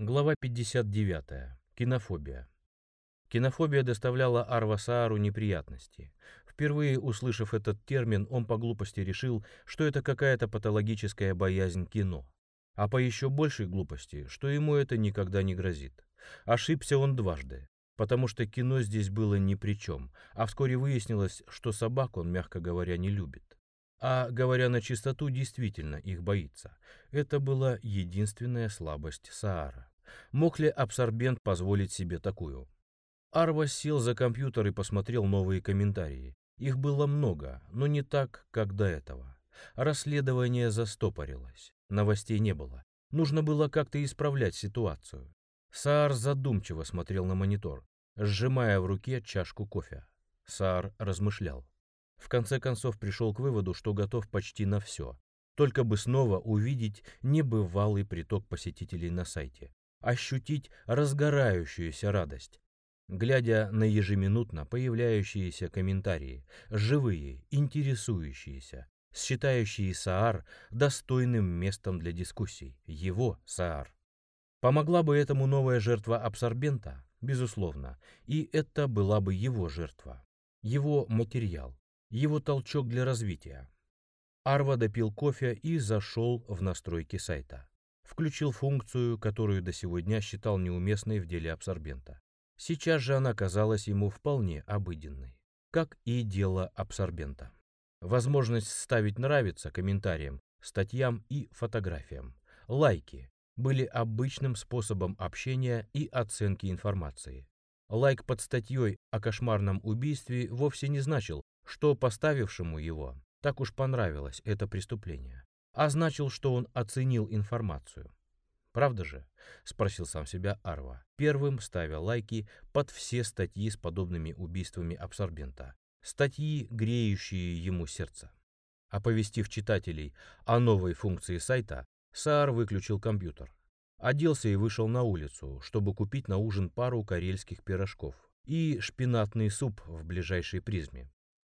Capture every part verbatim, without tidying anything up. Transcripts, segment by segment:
Глава пятьдесят девятая. Кинофобия. Кинофобия доставляла Арва Саару неприятности. Впервые услышав этот термин, он по глупости решил, что это какая-то патологическая боязнь кино. А по еще большей глупости, что ему это никогда не грозит. Ошибся он дважды, потому что кино здесь было ни при чем, а вскоре выяснилось, что собак он, мягко говоря, не любит. А, говоря на чистоту, действительно их боится. Это была единственная слабость Саара. Мог ли абсорбент позволить себе такую? Арва сел за компьютер и посмотрел новые комментарии. Их было много, но не так, как до этого. Расследование застопорилось, новостей не было. Нужно было как-то исправлять ситуацию. Саар задумчиво смотрел на монитор, сжимая в руке чашку кофе. Саар размышлял. В конце концов пришел к выводу, что готов почти на все. Только бы снова увидеть небывалый приток посетителей на сайте. Ощутить разгорающуюся радость, глядя на ежеминутно появляющиеся комментарии, живые, интересующиеся, считающие Саар достойным местом для дискуссий, его Саар. Помогла бы этому новая жертва абсорбента? Безусловно, и это была бы его жертва, его материал, его толчок для развития. Арва допил кофе и зашел в настройки сайта. Включил функцию, которую до сего дня считал неуместной в деле абсорбента. Сейчас же она казалась ему вполне обыденной, как и дело абсорбента. Возможность ставить «нравится» комментариям, статьям и фотографиям. Лайки были обычным способом общения и оценки информации. Лайк под статьей о кошмарном убийстве вовсе не значил, что поставившему его так уж понравилось это преступление, а значил, что он оценил информацию. «Правда же?» — спросил сам себя Арва, первым ставя лайки под все статьи с подобными убийствами абсорбента. Статьи, греющие ему сердце. Оповестив читателей о новой функции сайта, Саар выключил компьютер. Оделся и вышел на улицу, чтобы купить на ужин пару карельских пирожков и шпинатный суп в ближайшей призме.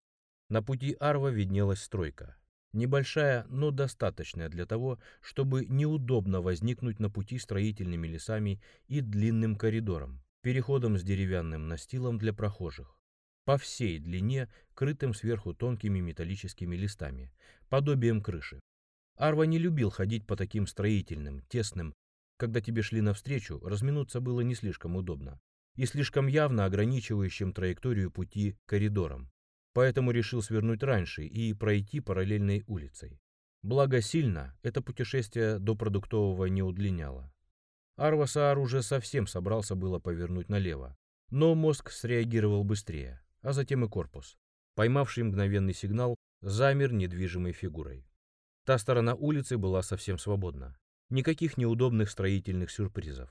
На пути Арва виднелась стройка. Небольшая, но достаточная для того, чтобы неудобно возникнуть на пути строительными лесами и длинным коридором, переходом с деревянным настилом для прохожих, по всей длине, крытым сверху тонкими металлическими листами, подобием крыши. Арва не любил ходить по таким строительным, тесным, когда тебе шли навстречу, разминуться было не слишком удобно, и слишком явно ограничивающим траекторию пути коридором. Поэтому решил свернуть раньше и пройти параллельной улицей. Благо сильно это путешествие до продуктового не удлиняло. Арва Саар уже совсем собрался было повернуть налево, но мозг среагировал быстрее, а затем и корпус, поймавший мгновенный сигнал, замер недвижимой фигурой. Та сторона улицы была совсем свободна, никаких неудобных строительных сюрпризов.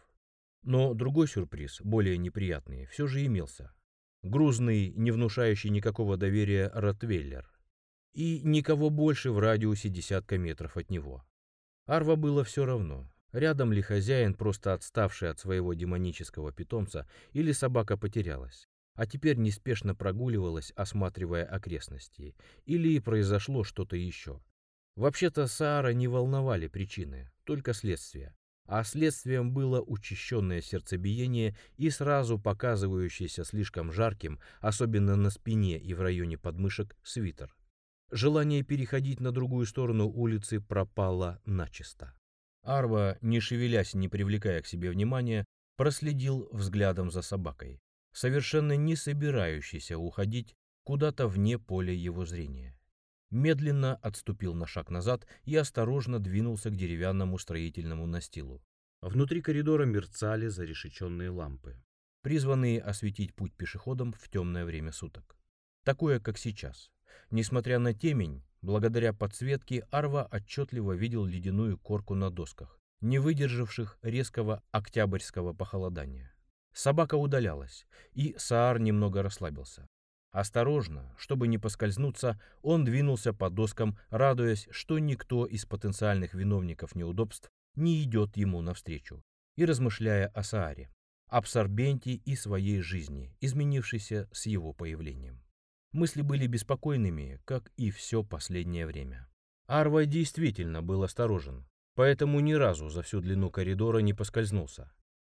Но другой сюрприз, более неприятный, все же имелся. Грузный, не внушающий никакого доверия ротвейлер. И никого больше в радиусе десятка метров от него. Арва было все равно, рядом ли хозяин, просто отставший от своего демонического питомца, или собака потерялась, а теперь неспешно прогуливалась, осматривая окрестности, или произошло что-то еще. Вообще-то Саара не волновали причины, только следствия. А следствием было учащенное сердцебиение и сразу показывающийся слишком жарким, особенно на спине и в районе подмышек, свитер. Желание переходить на другую сторону улицы пропало начисто. Арва, не шевелясь и не привлекая к себе внимания, проследил взглядом за собакой, совершенно не собирающийся уходить куда-то вне поля его зрения. Медленно отступил на шаг назад и осторожно двинулся к деревянному строительному настилу. Внутри коридора мерцали зарешеченные лампы, призванные осветить путь пешеходам в темное время суток. Такое, как сейчас. Несмотря на темень, благодаря подсветке Арва отчетливо видел ледяную корку на досках, не выдержавших резкого октябрьского похолодания. Собака удалялась, и Саар немного расслабился. Осторожно, чтобы не поскользнуться, он двинулся по доскам, радуясь, что никто из потенциальных виновников неудобств не идет ему навстречу, и размышляя о Сааре, абсорбенте и своей жизни, изменившейся с его появлением. Мысли были беспокойными, как и все последнее время. Арва действительно был осторожен, поэтому ни разу за всю длину коридора не поскользнулся.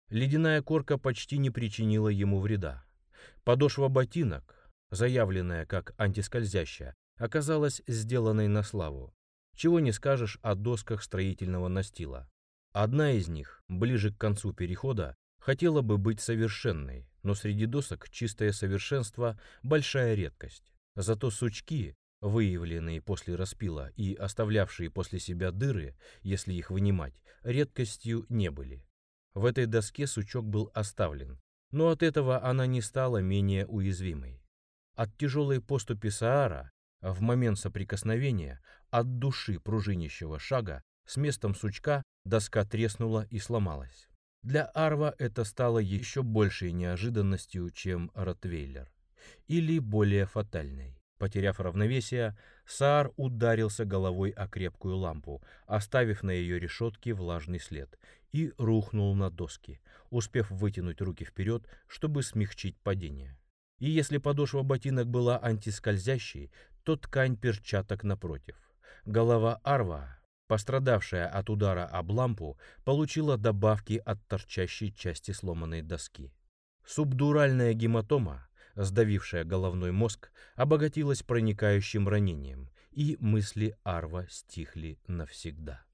Ледяная корка почти не причинила ему вреда. Подошва ботинок, заявленная как антискользящая, оказалась сделанной на славу. Чего не скажешь о досках строительного настила. Одна из них, ближе к концу перехода, хотела бы быть совершенной, но среди досок чистое совершенство – большая редкость. Зато сучки, выявленные после распила и оставлявшие после себя дыры, если их вынимать, редкостью не были. В этой доске сучок был оставлен, но от этого она не стала менее уязвимой. От тяжелой поступи Саара, в момент соприкосновения, от души пружинящего шага, с местом сучка доска треснула и сломалась. Для Арва это стало еще большей неожиданностью, чем Ротвейлер. Или более фатальной. Потеряв равновесие, Саар ударился головой о крепкую лампу, оставив на ее решетке влажный след, и рухнул на доски, успев вытянуть руки вперед, чтобы смягчить падение. И если подошва ботинок была антискользящей, то ткань перчаток напротив. Голова Арва, пострадавшая от удара об лампу, получила добавки от торчащей части сломанной доски. Субдуральная гематома, сдавившая головной мозг, обогатилась проникающим ранением, и мысли Арва стихли навсегда.